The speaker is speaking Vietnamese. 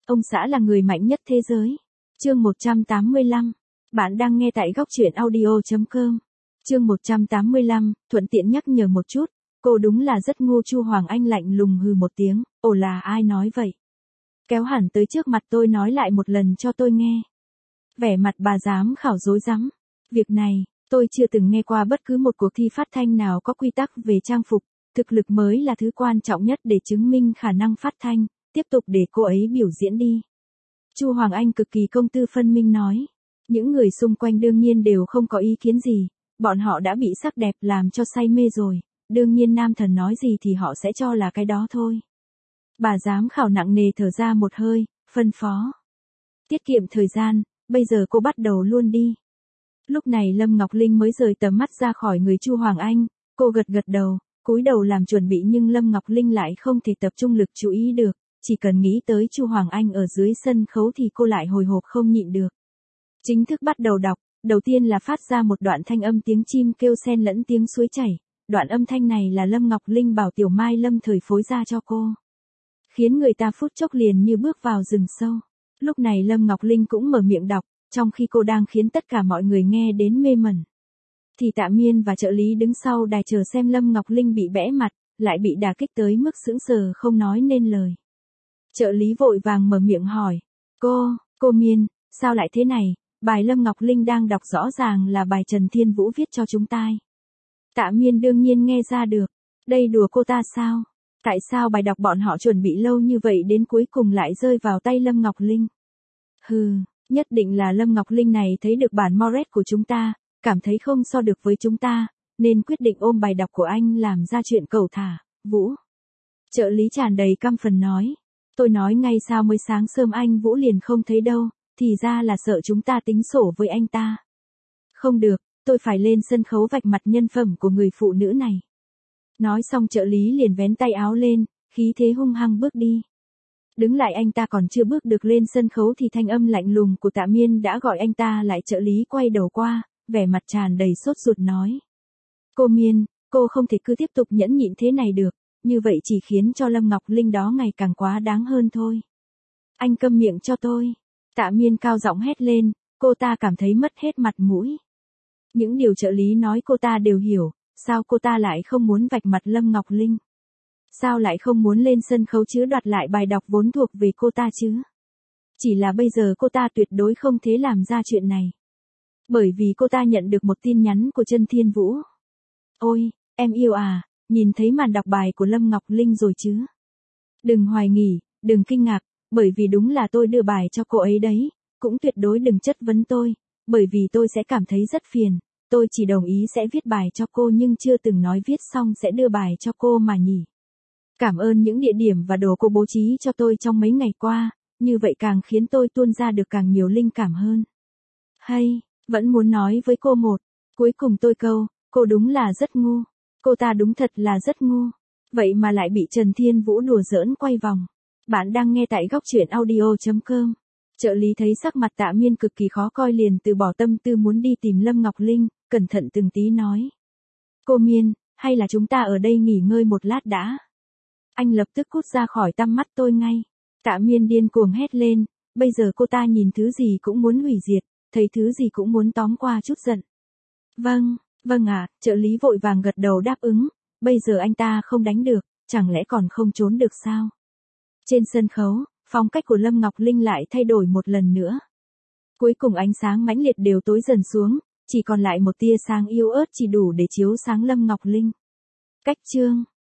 Ông xã là người mạnh nhất thế giới. Chương 185. Bạn đang nghe tại góc truyện audio.com. Chương 185, thuận tiện nhắc nhở một chút, cô đúng là rất ngu. Chu Hoàng Anh lạnh lùng hừ một tiếng, ồ là ai nói vậy? Kéo hẳn tới trước mặt tôi nói lại một lần cho tôi nghe. Vẻ mặt bà giám khảo rối rắm. Việc này, tôi chưa từng nghe qua bất cứ một cuộc thi phát thanh nào có quy tắc về trang phục, thực lực mới là thứ quan trọng nhất để chứng minh khả năng phát thanh, tiếp tục để cô ấy biểu diễn đi. Chu Hoàng Anh cực kỳ công tư phân minh nói. Những người xung quanh đương nhiên đều không có ý kiến gì, bọn họ đã bị sắc đẹp làm cho say mê rồi, đương nhiên nam thần nói gì thì họ sẽ cho là cái đó thôi. Bà giám khảo nặng nề thở ra một hơi, phân phó. Tiết kiệm thời gian, bây giờ cô bắt đầu luôn đi. Lúc này Lâm Ngọc Linh mới rời tầm mắt ra khỏi người Chu Hoàng Anh, cô gật gật đầu, cúi đầu làm chuẩn bị nhưng Lâm Ngọc Linh lại không thể tập trung lực chú ý được, chỉ cần nghĩ tới Chu Hoàng Anh ở dưới sân khấu thì cô lại hồi hộp không nhịn được. Chính thức bắt đầu đọc, đầu tiên là phát ra một đoạn thanh âm tiếng chim kêu xen lẫn tiếng suối chảy, đoạn âm thanh này là Lâm Ngọc Linh bảo Tiểu Mai Lâm thời phối ra cho cô. Khiến người ta phút chốc liền như bước vào rừng sâu. Lúc này Lâm Ngọc Linh cũng mở miệng đọc, trong khi cô đang khiến tất cả mọi người nghe đến mê mẩn. Thì Tạ Miên và trợ lý đứng sau đài chờ xem Lâm Ngọc Linh bị bẽ mặt, lại bị đả kích tới mức sững sờ không nói nên lời. Trợ lý vội vàng mở miệng hỏi, cô Miên, sao lại thế này, bài Lâm Ngọc Linh đang đọc rõ ràng là bài Trần Thiên Vũ viết cho chúng ta. Tạ Miên đương nhiên nghe ra được, đây đùa cô ta sao? Tại sao bài đọc bọn họ chuẩn bị lâu như vậy đến cuối cùng lại rơi vào tay Lâm Ngọc Linh? Hừ, nhất định là Lâm Ngọc Linh này thấy được bản Moret của chúng ta, cảm thấy không so được với chúng ta, nên quyết định ôm bài đọc của anh làm ra chuyện cẩu thả, Vũ. Trợ lý tràn đầy căm phần nói, tôi nói ngay sao mới sáng sớm anh Vũ liền không thấy đâu, thì ra là sợ chúng ta tính sổ với anh ta. Không được, tôi phải lên sân khấu vạch mặt nhân phẩm của người phụ nữ này. Nói xong trợ lý liền vén tay áo lên, khí thế hung hăng bước đi. Đứng lại anh ta còn chưa bước được lên sân khấu thì thanh âm lạnh lùng của Tạ Miên đã gọi anh ta lại. Trợ lý quay đầu qua, vẻ mặt tràn đầy sốt ruột nói. Cô Miên, cô không thể cứ tiếp tục nhẫn nhịn thế này được, như vậy chỉ khiến cho Lâm Ngọc Linh đó ngày càng quá đáng hơn thôi. Anh câm miệng cho tôi. Tạ Miên cao giọng hét lên, cô ta cảm thấy mất hết mặt mũi. Những điều trợ lý nói cô ta đều hiểu, sao cô ta lại không muốn vạch mặt Lâm Ngọc Linh? Sao lại không muốn lên sân khấu chứ đoạt lại bài đọc vốn thuộc về cô ta chứ? Chỉ là bây giờ cô ta tuyệt đối không thể làm ra chuyện này. Bởi vì cô ta nhận được một tin nhắn của Trần Thiên Vũ. Ôi, em yêu à, nhìn thấy màn đọc bài của Lâm Ngọc Linh rồi chứ? Đừng hoài nghi, đừng kinh ngạc, bởi vì đúng là tôi đưa bài cho cô ấy đấy, cũng tuyệt đối đừng chất vấn tôi, bởi vì tôi sẽ cảm thấy rất phiền. Tôi chỉ đồng ý sẽ viết bài cho cô nhưng chưa từng nói viết xong sẽ đưa bài cho cô mà nhỉ. Cảm ơn những địa điểm và đồ cô bố trí cho tôi trong mấy ngày qua, như vậy càng khiến tôi tuôn ra được càng nhiều linh cảm hơn. Hay, vẫn muốn nói với cô một, cuối cùng tôi câu, cô đúng là rất ngu, cô ta đúng thật là rất ngu, vậy mà lại bị Trần Thiên Vũ đùa giỡn quay vòng. Bạn đang nghe tại góc truyện audio.com. Trợ lý thấy sắc mặt Tạ Miên cực kỳ khó coi liền từ bỏ tâm tư muốn đi tìm Lâm Ngọc Linh, cẩn thận từng tí nói. Cô Miên, hay là chúng ta ở đây nghỉ ngơi một lát đã? Anh lập tức cút ra khỏi tăm mắt tôi ngay. Tạ Miên điên cuồng hét lên, bây giờ cô ta nhìn thứ gì cũng muốn hủy diệt, thấy thứ gì cũng muốn tóm qua chút giận. Vâng ạ, trợ lý vội vàng gật đầu đáp ứng, bây giờ anh ta không đánh được, chẳng lẽ còn không trốn được sao? Trên sân khấu, phong cách của Lâm Ngọc Linh lại thay đổi một lần nữa. Cuối cùng ánh sáng mãnh liệt đều tối dần xuống, chỉ còn lại một tia sáng yếu ớt chỉ đủ để chiếu sáng Lâm Ngọc Linh. Cách chương